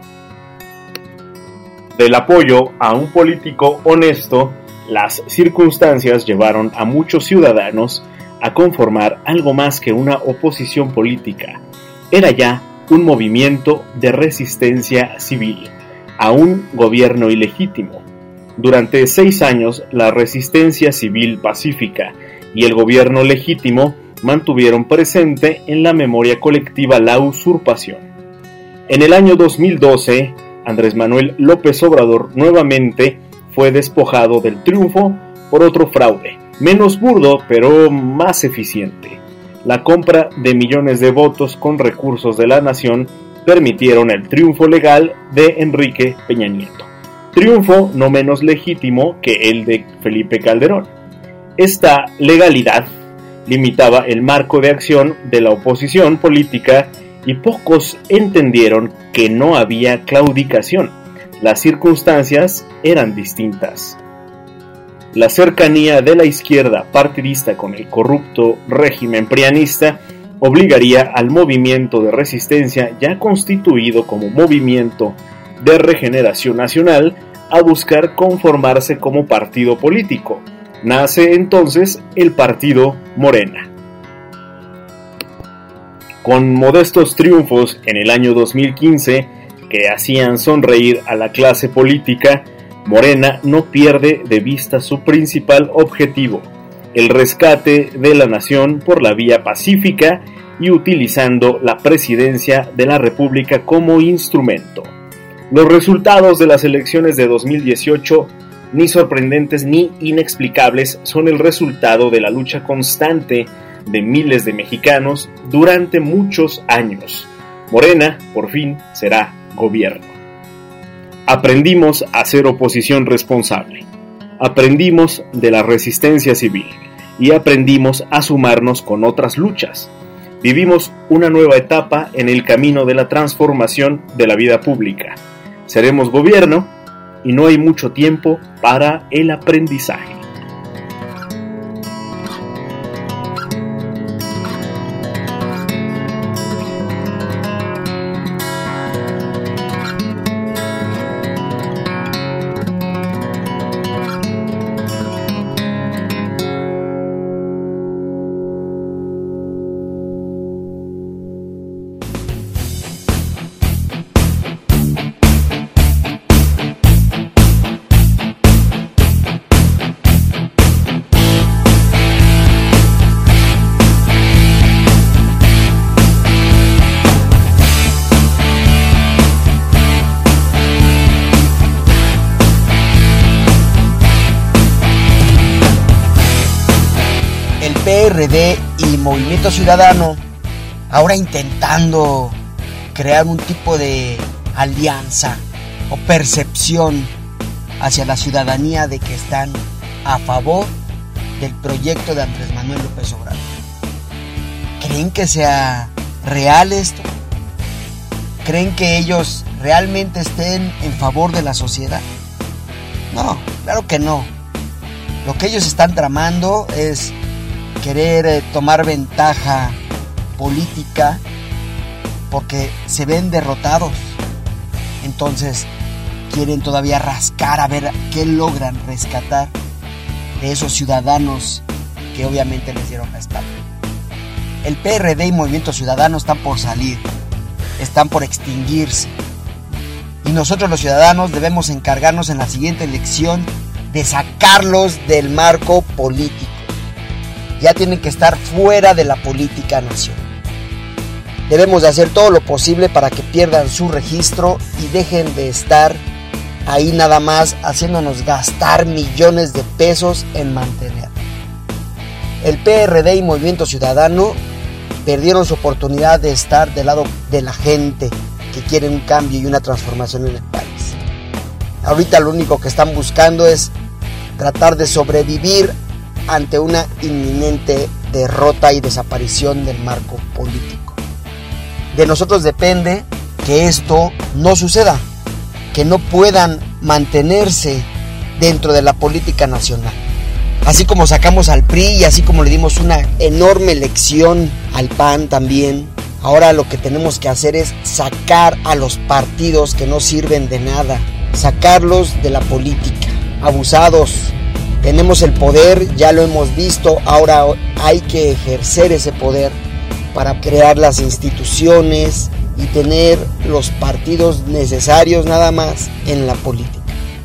Del apoyo a un político honesto, las circunstancias llevaron a muchos ciudadanos a conformar algo más que una oposición política. Era ya un movimiento de resistencia civil a un gobierno ilegítimo. Durante seis años, la resistencia civil pacífica y el gobierno legítimo mantuvieron presente en la memoria colectiva la usurpación. En el año dos mil doce, Andrés Manuel López Obrador nuevamente fue despojado del triunfo por otro fraude, menos burdo pero más eficiente. La compra de millones de votos con recursos de la nación permitieron el triunfo legal de Enrique Peña Nieto. Triunfo no menos legítimo que el de Felipe Calderón. Esta legalidad limitaba el marco de acción de la oposición política y pocos entendieron que no había claudicación. Las circunstancias eran distintas. La cercanía de la izquierda partidista con el corrupto régimen prianista obligaría al movimiento de resistencia ya constituido como Movimiento de Regeneración Nacional a buscar conformarse como partido político. Nace entonces el partido Morena. Con modestos triunfos en el año dos mil quince que hacían sonreír a la clase política, Morena no pierde de vista su principal objetivo, el rescate de la nación por la vía pacífica y utilizando la presidencia de la República como instrumento. Los resultados de las elecciones de dos mil dieciocho, ni sorprendentes ni inexplicables, son el resultado de la lucha constante de miles de mexicanos durante muchos años. Morena, por fin, será gobierno. Aprendimos a ser oposición responsable. Aprendimos de la resistencia civil y aprendimos a sumarnos con otras luchas. Vivimos una nueva etapa en el camino de la transformación de la vida pública. Seremos gobierno y no hay mucho tiempo para el aprendizaje. P R D y Movimiento Ciudadano ahora intentando crear un tipo de alianza o percepción hacia la ciudadanía de que están a favor del proyecto de Andrés Manuel López Obrador. ¿Creen que sea real esto? ¿Creen que ellos realmente estén en favor de la sociedad? No, claro que no. Lo que ellos están tramando es querer eh, tomar ventaja política porque se ven derrotados. Entonces quieren todavía rascar a ver qué logran rescatar de esos ciudadanos que obviamente les dieron la espalda. El P R D y Movimiento Ciudadano están por salir, están por extinguirse. Y nosotros los ciudadanos debemos encargarnos en la siguiente elección de sacarlos del marco político. Ya tienen que estar fuera de la política nacional. Debemos de hacer todo lo posible para que pierdan su registro y dejen de estar ahí nada más haciéndonos gastar millones de pesos en mantener. El P R D y Movimiento Ciudadano perdieron su oportunidad de estar del lado de la gente que quiere un cambio y una transformación en el país. Ahorita lo único que están buscando es tratar de sobrevivir ante una inminente derrota y desaparición del marco político. De nosotros depende que esto no suceda, que no puedan mantenerse dentro de la política nacional. Así como sacamos al P R I y así como le dimos una enorme lección al P A N también, ahora lo que tenemos que hacer es sacar a los partidos que no sirven de nada, sacarlos de la política, abusados. Tenemos el poder, ya lo hemos visto, ahora hay que ejercer ese poder para crear las instituciones y tener los partidos necesarios nada más en la política.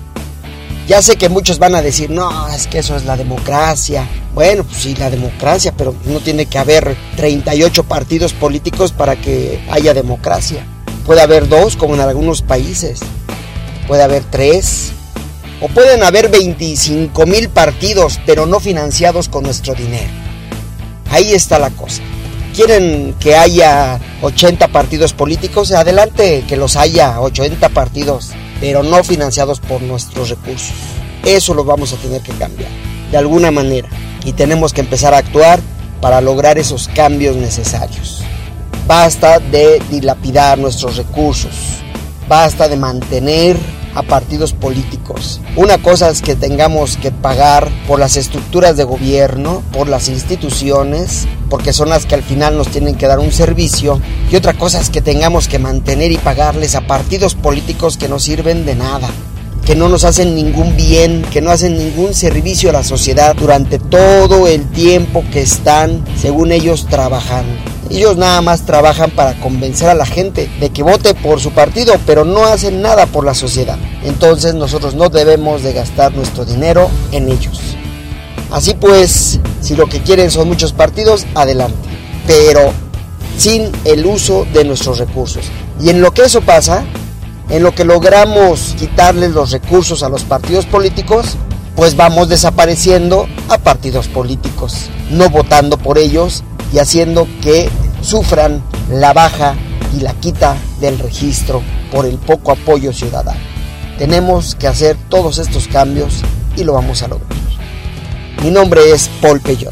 Ya sé que muchos van a decir, no, es que eso es la democracia. Bueno, pues sí, la democracia, pero no tiene que haber treinta y ocho partidos políticos para que haya democracia. Puede haber dos, como en algunos países. Puede haber tres. O pueden haber veinticinco mil partidos, pero no financiados con nuestro dinero. Ahí está la cosa. ¿Quieren que haya ochenta partidos políticos? Adelante, que los haya, ochenta partidos, pero no financiados por nuestros recursos. Eso lo vamos a tener que cambiar, de alguna manera. Y tenemos que empezar a actuar para lograr esos cambios necesarios. Basta de dilapidar nuestros recursos. Basta de mantener a partidos políticos. Una cosa es que tengamos que pagar por las estructuras de gobierno, por las instituciones, porque son las que al final nos tienen que dar un servicio, y otra cosa es que tengamos que mantener y pagarles a partidos políticos que no sirven de nada, que no nos hacen ningún bien, que no hacen ningún servicio a la sociedad durante todo el tiempo que están, según ellos, trabajando. Ellos nada más trabajan para convencer a la gente de que vote por su partido, pero no hacen nada por la sociedad. Entonces nosotros no debemos de gastar nuestro dinero en ellos. Así pues, si lo que quieren son muchos partidos, adelante, pero sin el uso de nuestros recursos. Y en lo que eso pasa, en lo que logramos quitarles los recursos a los partidos políticos, pues vamos desapareciendo a partidos políticos, no votando por ellos y haciendo que sufran la baja y la quita del registro por el poco apoyo ciudadano. Tenemos que hacer todos estos cambios y lo vamos a lograr. Mi nombre es Paul Pellón.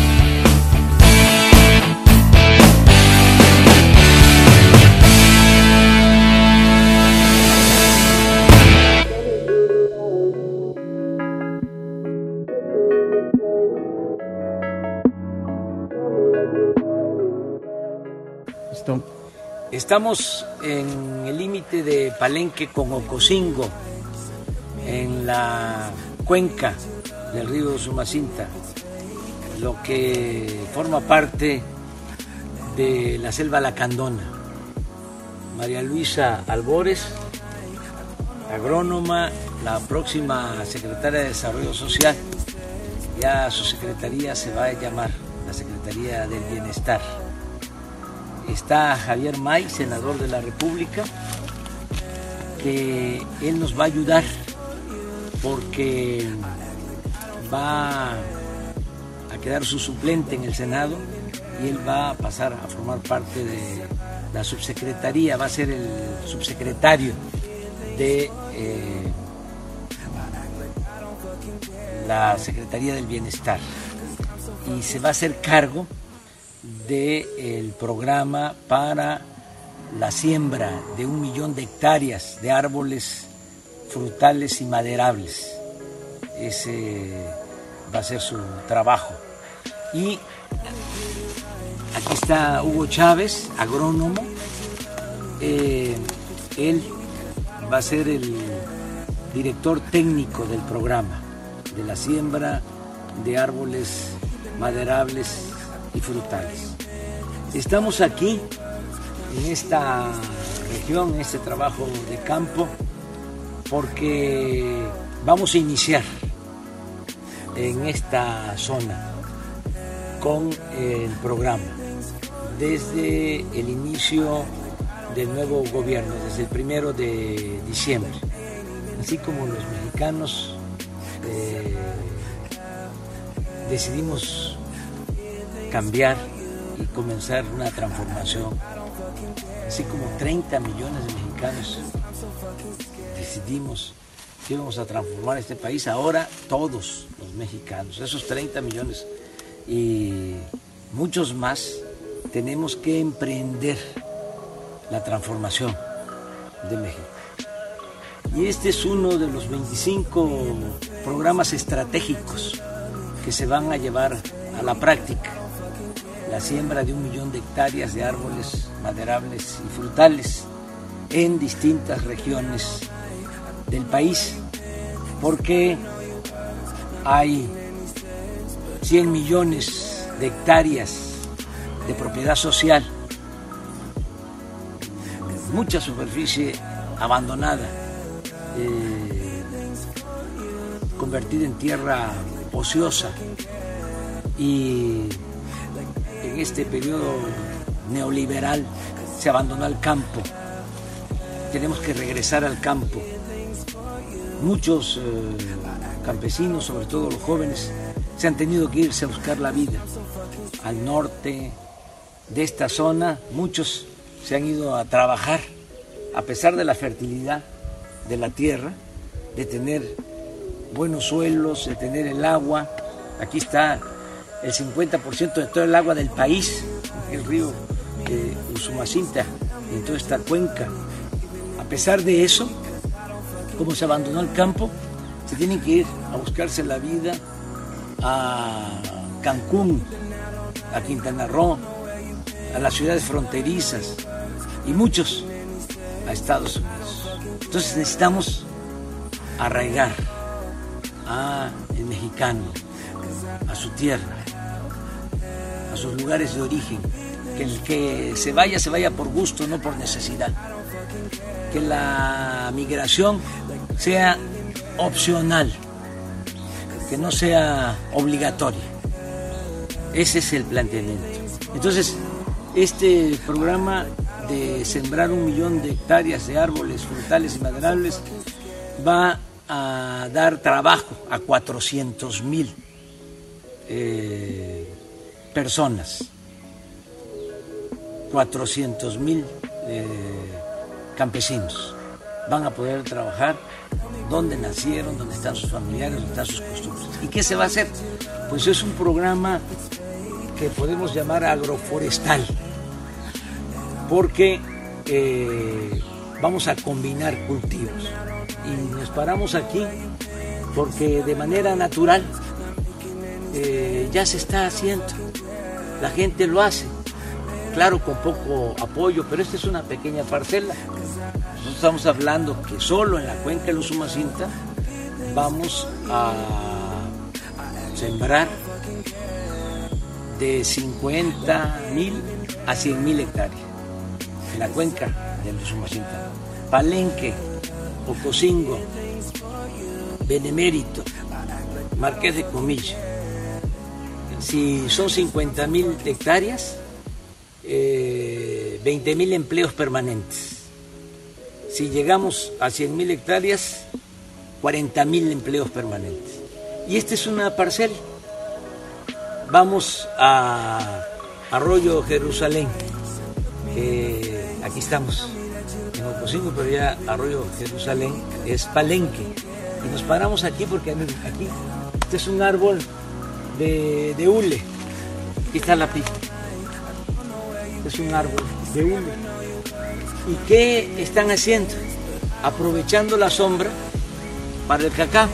Estamos en el límite de Palenque con Ocosingo, en la cuenca del río Sumacinta, lo que forma parte de la selva lacandona. María Luisa Albores, agrónoma, la próxima secretaria de Desarrollo Social, ya su secretaría se va a llamar la Secretaría del Bienestar. Está Javier May, senador de la República, que él nos va a ayudar porque va a quedar su suplente en el Senado y él va a pasar a formar parte de la subsecretaría, va a ser el subsecretario de eh, la Secretaría del Bienestar y se va a hacer cargo del programa para la siembra de un millón de hectáreas de árboles frutales y maderables. Ese va a ser su trabajo. Y aquí está Hugo Chávez, agrónomo. Eh, él va a ser el director técnico del programa de la siembra de árboles maderables y frutales. Estamos aquí en esta región, en este trabajo de campo, porque vamos a iniciar en esta zona con el programa desde el inicio del nuevo gobierno, desde el primero de diciembre, así como los mexicanos eh, decidimos cambiar y comenzar una transformación. Así como treinta millones de mexicanos decidimos que íbamos a transformar este país, ahora todos los mexicanos, esos treinta millones y muchos más, tenemos que emprender la transformación de México. Y este es uno de los veinticinco programas estratégicos que se van a llevar a la práctica. La siembra de un millón de hectáreas de árboles maderables y frutales en distintas regiones del país, porque hay cien millones de hectáreas de propiedad social, mucha superficie abandonada, eh, convertida en tierra ociosa, y en este periodo neoliberal se abandonó el campo. Tenemos que regresar al campo. Muchos eh, campesinos, sobre todo los jóvenes, se han tenido que irse a buscar la vida al norte de esta zona. Muchos se han ido a trabajar a pesar de la fertilidad de la tierra, de tener buenos suelos, de tener el agua. Aquí está el cincuenta por ciento de todo el agua del país, el río eh, Usumacinta, en toda esta cuenca. A pesar de eso, como se abandonó el campo, se tienen que ir a buscarse la vida a Cancún, a Quintana Roo, a las ciudades fronterizas y muchos a Estados Unidos. Entonces necesitamos arraigar al mexicano, a su tierra, a sus lugares de origen, que el que se vaya, se vaya por gusto, no por necesidad. Que la migración sea opcional, que no sea obligatoria. Ese es el planteamiento. Entonces, este programa de sembrar un millón de hectáreas de árboles frutales y maderables va a dar trabajo a cuatrocientos mil eh, personas, cuatrocientos mil eh, campesinos van a poder trabajar donde nacieron, donde están sus familiares, donde están sus costumbres. ¿Y qué se va a hacer? Pues es un programa que podemos llamar agroforestal, porque eh, vamos a combinar cultivos. Y nos paramos aquí porque de manera natural eh, ya se está haciendo, la gente lo hace, claro, con poco apoyo, pero esta es una pequeña parcela. Nosotros estamos hablando que solo en la cuenca del Usumacinta vamos a sembrar de cincuenta mil a cien mil hectáreas en la cuenca del Usumacinta. Palenque, Ocosingo, Benemérito, Marqués de Comilla. Si son cincuenta mil hectáreas, eh, veinte mil empleos permanentes. Si llegamos a cien mil hectáreas, cuarenta mil empleos permanentes. Y esta es una parcela. Vamos a Arroyo Jerusalén, que aquí estamos en Ocosingo, pero ya Arroyo Jerusalén es Palenque. Y nos paramos aquí porque aquí, este es un árbol de, de hule. Aquí está la pista. Este es un árbol de hule. ¿Y qué están haciendo? Aprovechando la sombra para el cacao.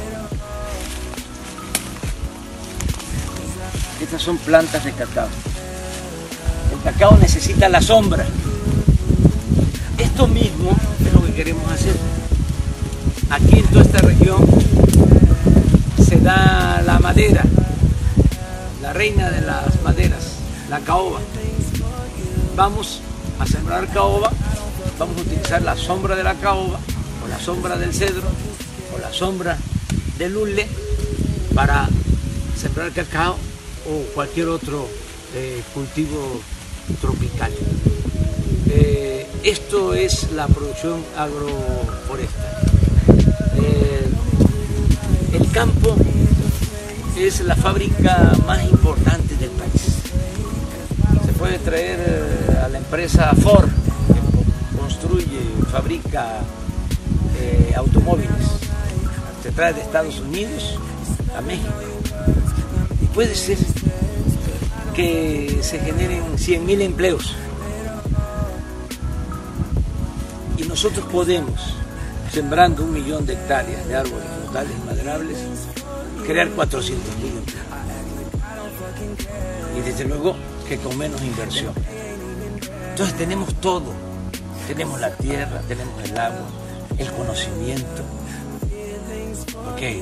Estas son plantas de cacao. El cacao necesita la sombra. Esto mismo es lo que queremos hacer. Aquí en toda esta región se da la madera, la reina de las maderas, la caoba. Vamos a sembrar caoba, vamos a utilizar la sombra de la caoba, o la sombra del cedro, o la sombra del hule, para sembrar cacao o cualquier otro eh, cultivo tropical. Eh, esto es la producción agroforestal. Eh, el campo es la fábrica más importante del país. Se puede traer a la empresa Ford, que construye, fabrica eh, automóviles. Se trae de Estados Unidos a México. Y puede ser que se generen cien mil empleos. Y nosotros podemos, sembrando un millón de hectáreas de árboles frutales y maderables, crear cuatrocientos mil empleos. Y desde luego que con menos inversión. Entonces tenemos todo. Tenemos la tierra, tenemos el agua, el conocimiento. Porque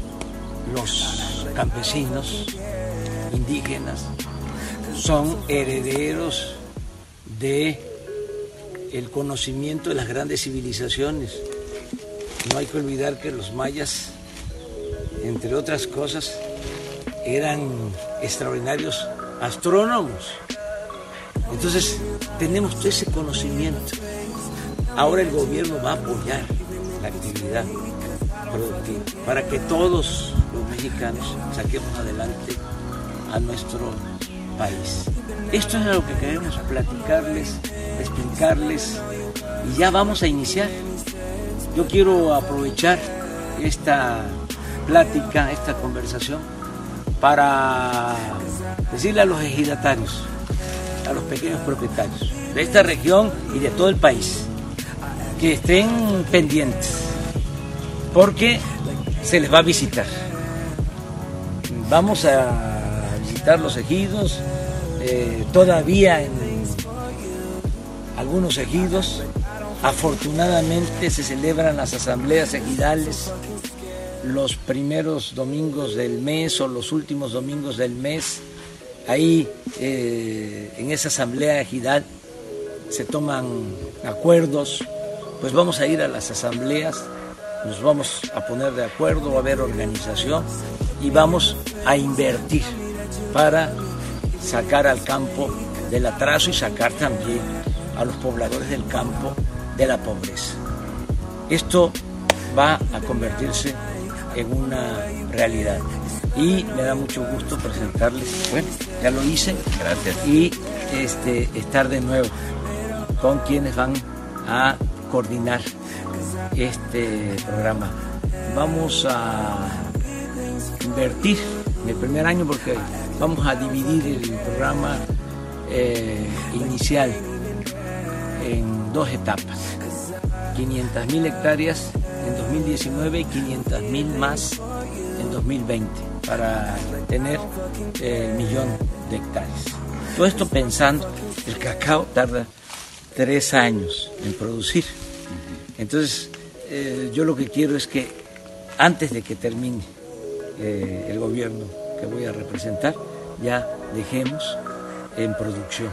los campesinos indígenas son herederos de el conocimiento de las grandes civilizaciones. No hay que olvidar que los mayas, entre otras cosas, eran extraordinarios astrónomos. Entonces, tenemos todo ese conocimiento. Ahora el gobierno va a apoyar la actividad productiva para que todos los mexicanos saquemos adelante a nuestro país. Esto es lo que queremos platicarles, explicarles, y ya vamos a iniciar. Yo quiero aprovechar esta plática, esta conversación, para decirle a los ejidatarios, a los pequeños propietarios de esta región y de todo el país, que estén pendientes, porque se les va a visitar. Vamos a visitar los ejidos, eh, todavía en algunos ejidos, afortunadamente se celebran las asambleas ejidales los primeros domingos del mes o los últimos domingos del mes. Ahí eh, en esa asamblea ejidal se toman acuerdos. Pues vamos a ir a las asambleas, nos vamos a poner de acuerdo, va a haber organización y vamos a invertir para sacar al campo del atraso y sacar también a los pobladores del campo de la pobreza. Esto va a convertirse en una realidad y me da mucho gusto presentarles, bueno, ya lo hice, gracias, y este, estar de nuevo con quienes van a coordinar este programa. Vamos a invertir en el primer año porque vamos a dividir el programa eh, inicial en dos etapas, quinientas mil hectáreas en dos mil diecinueve y quinientas mil más en dos mil veinte para tener eh, el millón de hectáreas. Todo esto pensando, el cacao tarda tres años en producir. Entonces, eh, yo lo que quiero es que antes de que termine eh, el gobierno que voy a representar, ya dejemos en producción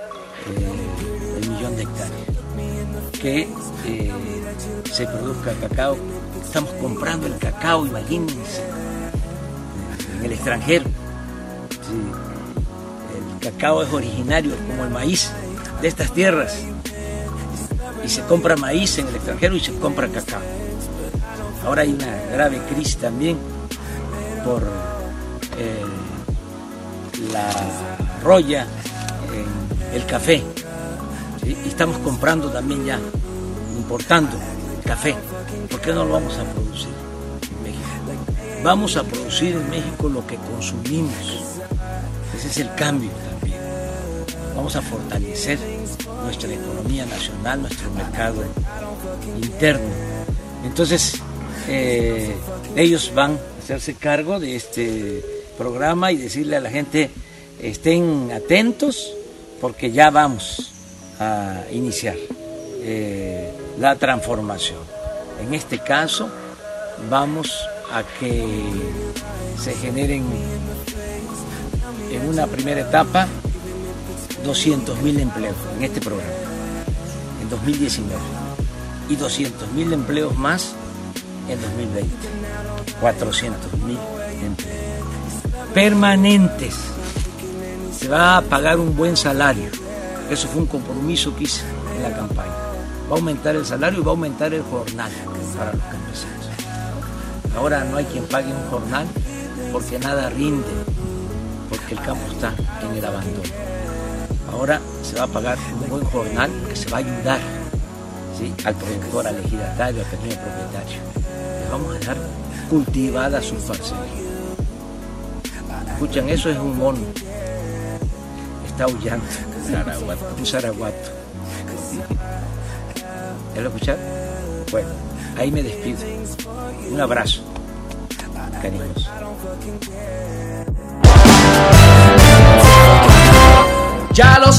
eh, el millón de hectáreas. Que eh, se produzca cacao. Estamos comprando el cacao, imagínense, en el extranjero. Sí, el cacao es originario, como el maíz, de estas tierras. Y se compra maíz en el extranjero y se compra cacao. Ahora hay una grave crisis también por eh, la roya en el café. ¿Sí? Y estamos comprando también ya, importando café. ¿Por qué no lo vamos a producir en México? Vamos a producir en México lo que consumimos. Ese es el cambio también. Vamos a fortalecer nuestra economía nacional, nuestro mercado interno. Entonces, eh, ellos van a hacerse cargo de este programa y decirle a la gente, estén atentos porque ya vamos a iniciar eh, la transformación. En este caso, vamos a que se generen en una primera etapa doscientos mil empleos en este programa, en dos mil diecinueve, y doscientos mil empleos más en dos mil veinte, cuatrocientos mil empleos permanentes. Se va a pagar un buen salario, eso fue un compromiso que hice en la campaña. Va a aumentar el salario y va a aumentar el jornal para los campesinos. Ahora no hay quien pague un jornal porque nada rinde, porque el campo está en el abandono. Ahora ahora se va a pagar un buen jornal que se va a ayudar, ¿sí?, al productor, al ejidatario, al pequeño propietario. Le vamos a dejar cultivada su parcela. Escuchan, eso es un mono. Está aullando. Zaraguato. Un zaraguato. ¿Ya lo escucharon? Bueno, ahí me despido. Un abrazo cariñoso. Ya los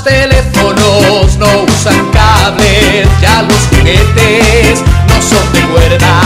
teléfonos no usan cables, ya los juguetes no son de cuerda.